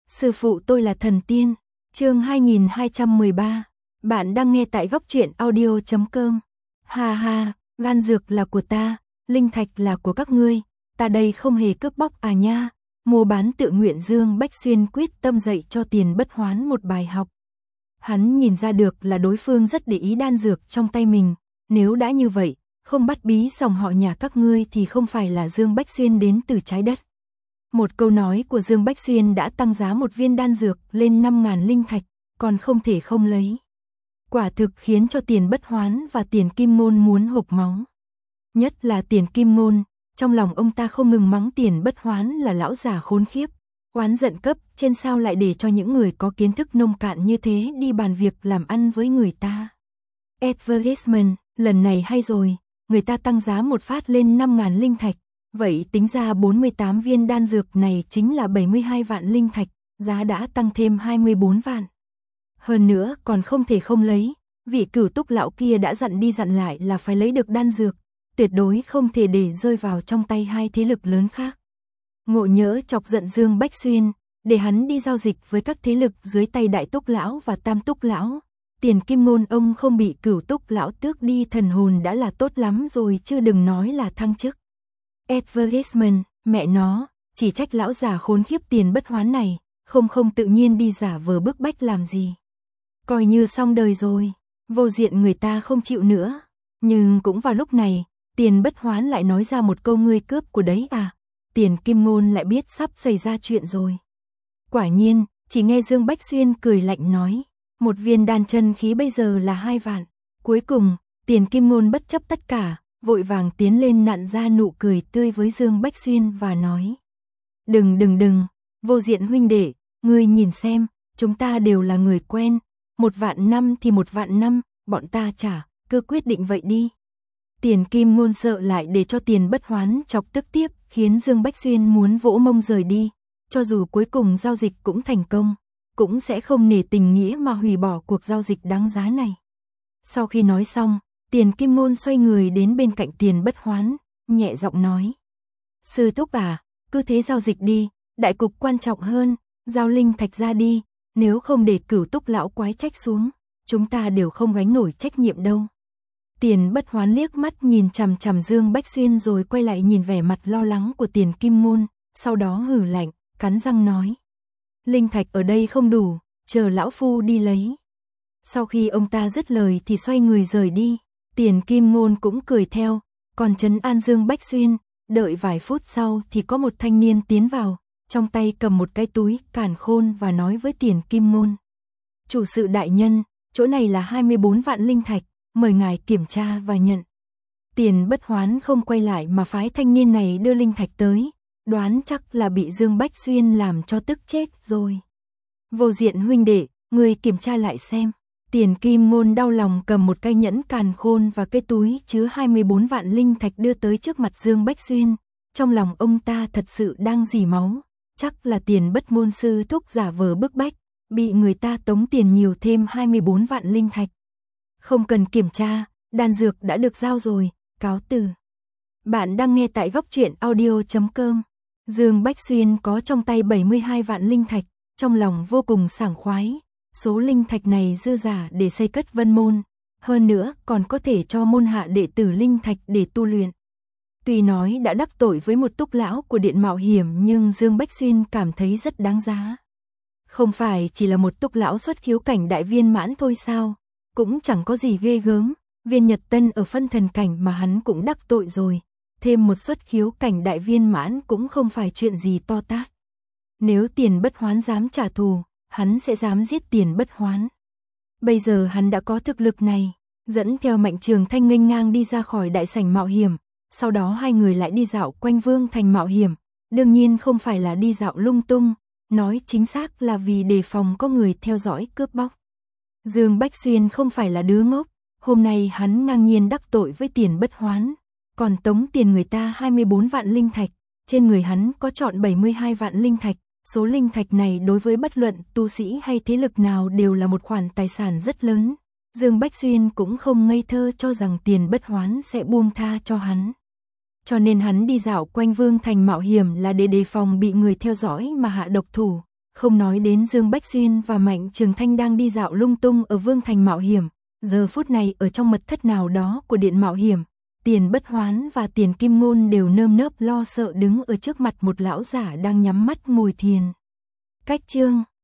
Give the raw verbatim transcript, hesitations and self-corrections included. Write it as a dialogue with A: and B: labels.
A: Sư phụ tôi là thần tiên. Chương hai nghìn hai trăm mười ba. Bạn đang nghe tại góc truyện audio chấm com. Ha ha, đan dược là của ta, linh thạch là của các ngươi, ta đây không hề cướp bóc à nha. Mua bán tự nguyện. Dương Bách Xuyên quyết tâm dạy cho Tiền Bất Hoán một bài học. Hắn nhìn ra được là đối phương rất để ý đan dược trong tay mình, nếu đã như vậy, không bắt bí dòng họ nhà các ngươi thì không phải là Dương Bách Xuyên đến từ trái đất. Một câu nói của Dương Bách Xuyên đã tăng giá một viên đan dược lên năm ngàn linh thạch, còn không thể không lấy. Quả thực khiến cho Tiền Bất Hoán và Tiền Kim Ngôn muốn hộc máu. Nhất là Tiền Kim Ngôn, trong lòng ông ta không ngừng mắng Tiền Bất Hoán là lão già khốn khiếp, oán giận cấp trên sao lại để cho những người có kiến thức nông cạn như thế đi bàn việc làm ăn với người ta. Advertisement, lần này hay rồi, người ta tăng giá một phát lên năm ngàn linh thạch, vậy tính ra bốn mươi tám viên đan dược này chính là bảy mươi hai vạn linh thạch, giá đã tăng thêm hai mươi bốn vạn. Hơn nữa còn không thể không lấy, vị Cửu Túc lão kia đã dặn đi dặn lại là phải lấy được đan dược, tuyệt đối không thể để rơi vào trong tay hai thế lực lớn khác. Ngộ nhỡ chọc giận Dương Bách Xuyên, để hắn đi giao dịch với các thế lực dưới tay Đại Túc lão và Tam Túc lão, Tiền Kim Ngôn ông không bị Cửu Túc lão tước đi thần hồn đã là tốt lắm rồi chứ đừng nói là thăng chức. Advertisement, mẹ nó, chỉ trách lão già khốn khiếp Tiền Bất Hoán này, không không tự nhiên đi giả vờ bức bách làm gì. Coi như xong đời rồi, vô diện người ta không chịu nữa. Nhưng cũng vào lúc này, Tiền Bất Hoán lại nói ra một câu ngươi cướp của đấy à. Tiền Kim Ngôn lại biết sắp xảy ra chuyện rồi. Quả nhiên, chỉ nghe Dương Bách Xuyên cười lạnh nói, một viên đan chân khí bây giờ là hai vạn. Cuối cùng, Tiền Kim Ngôn bất chấp tất cả, vội vàng tiến lên nặn ra nụ cười tươi với Dương Bách Xuyên và nói, đừng đừng đừng, vô diện huynh đệ, ngươi nhìn xem, chúng ta đều là người quen, một vạn năm thì một vạn năm, bọn ta trả, cứ quyết định vậy đi. Tiền Kim Ngôn sợ lại để cho Tiền Bất Hoán chọc tức tiếp, khiến Dương Bách Xuyên muốn vỗ mông rời đi, cho dù cuối cùng giao dịch cũng thành công, cũng sẽ không nể tình nghĩa mà hủy bỏ cuộc giao dịch đáng giá này. Sau khi nói xong, Tiền Kim Ngôn xoay người đến bên cạnh Tiền Bất Hoán, nhẹ giọng nói, sư thúc à, cứ thế giao dịch đi, đại cục quan trọng hơn, giao linh thạch ra đi, nếu không để Cửu Túc lão quái trách xuống, chúng ta đều không gánh nổi trách nhiệm đâu. Tiền Bất Hoán liếc mắt nhìn chằm chằm Dương Bách Xuyên rồi quay lại nhìn vẻ mặt lo lắng của Tiền Kim Ngôn, sau đó hừ lạnh, cắn răng nói, linh thạch ở đây không đủ, chờ lão phu đi lấy. Sau khi ông ta dứt lời thì xoay người rời đi, Tiền Kim Ngôn cũng cười theo, còn trấn an Dương Bách Xuyên, đợi vài phút sau thì có một thanh niên tiến vào, trong tay cầm một cái túi càn khôn và nói với Tiền Kim Ngôn, chủ sự đại nhân, chỗ này là hai mươi bốn vạn linh thạch, mời ngài kiểm tra và nhận. Tiền Bất Hoán không quay lại mà phái thanh niên này đưa linh thạch tới, đoán chắc là bị Dương Bách Xuyên làm cho tức chết rồi. Vô diện huynh đệ, người kiểm tra lại xem. Tiền Kim Ngôn đau lòng cầm một cái nhẫn càn khôn và cái túi chứa hai mươi bốn vạn linh thạch đưa tới trước mặt Dương Bách Xuyên, trong lòng ông ta thật sự đang rỉ máu, chắc là Tiền Bất môn sư thúc giả vờ bức bách, bị người ta tống tiền nhiều thêm hai mươi bốn vạn linh thạch. Không cần kiểm tra, đan dược đã được giao rồi, cáo từ. Bạn đang nghe tại góc truyện audio chấm com. Dương Bách Xuyên có trong tay bảy mươi hai vạn linh thạch, trong lòng vô cùng sảng khoái. Số linh thạch này dư giả để xây cất Vân môn, hơn nữa còn có thể cho môn hạ đệ tử linh thạch để tu luyện. Tuy nói đã đắc tội với một Túc lão của Điện Mạo Hiểm nhưng Dương Bách Xuyên cảm thấy rất đáng giá. Không phải chỉ là một Túc lão xuất khiếu cảnh đại viên mãn thôi sao? Cũng chẳng có gì ghê gớm, viên Nhật Tân ở phân thần cảnh mà hắn cũng đắc tội rồi, thêm một xuất khiếu cảnh đại viên mãn cũng không phải chuyện gì to tát. Nếu Tiền Bất Hoán dám trả thù, hắn sẽ dám giết Tiền Bất Hoán. Bây giờ hắn đã có thực lực này, dẫn theo Mạnh Trường Thanh nghênh ngang đi ra khỏi đại sảnh mạo hiểm, sau đó hai người lại đi dạo quanh Vương thành mạo hiểm, đương nhiên không phải là đi dạo lung tung, nói chính xác là vì đề phòng có người theo dõi cướp bóc. Dương Bách Xuyên không phải là đứa ngốc, hôm nay hắn ngang nhiên đắc tội với Tiền Bất Hoán, còn tống tiền người ta hai mươi bốn vạn linh thạch, trên người hắn có trọn bảy mươi hai vạn linh thạch, số linh thạch này đối với bất luận tu sĩ hay thế lực nào đều là một khoản tài sản rất lớn. Dương Bách Xuyên cũng không ngây thơ cho rằng Tiền Bất Hoán sẽ buông tha cho hắn. Cho nên hắn đi dạo quanh Vương thành mạo hiểm là để đề phòng bị người theo dõi mà hạ độc thủ, Không nói đến Dương Bách Xuyên và Mạnh Trường Thanh đang đi dạo lung tung ở Vương Thành Mạo Hiểm, giờ phút này ở trong mật thất nào đó của Điện Mạo Hiểm, Tiền Bất Hoán và Tiền Kim Ngôn đều nơm nớp lo sợ đứng ở trước mặt một lão giả đang nhắm mắt ngồi thiền. Cách chương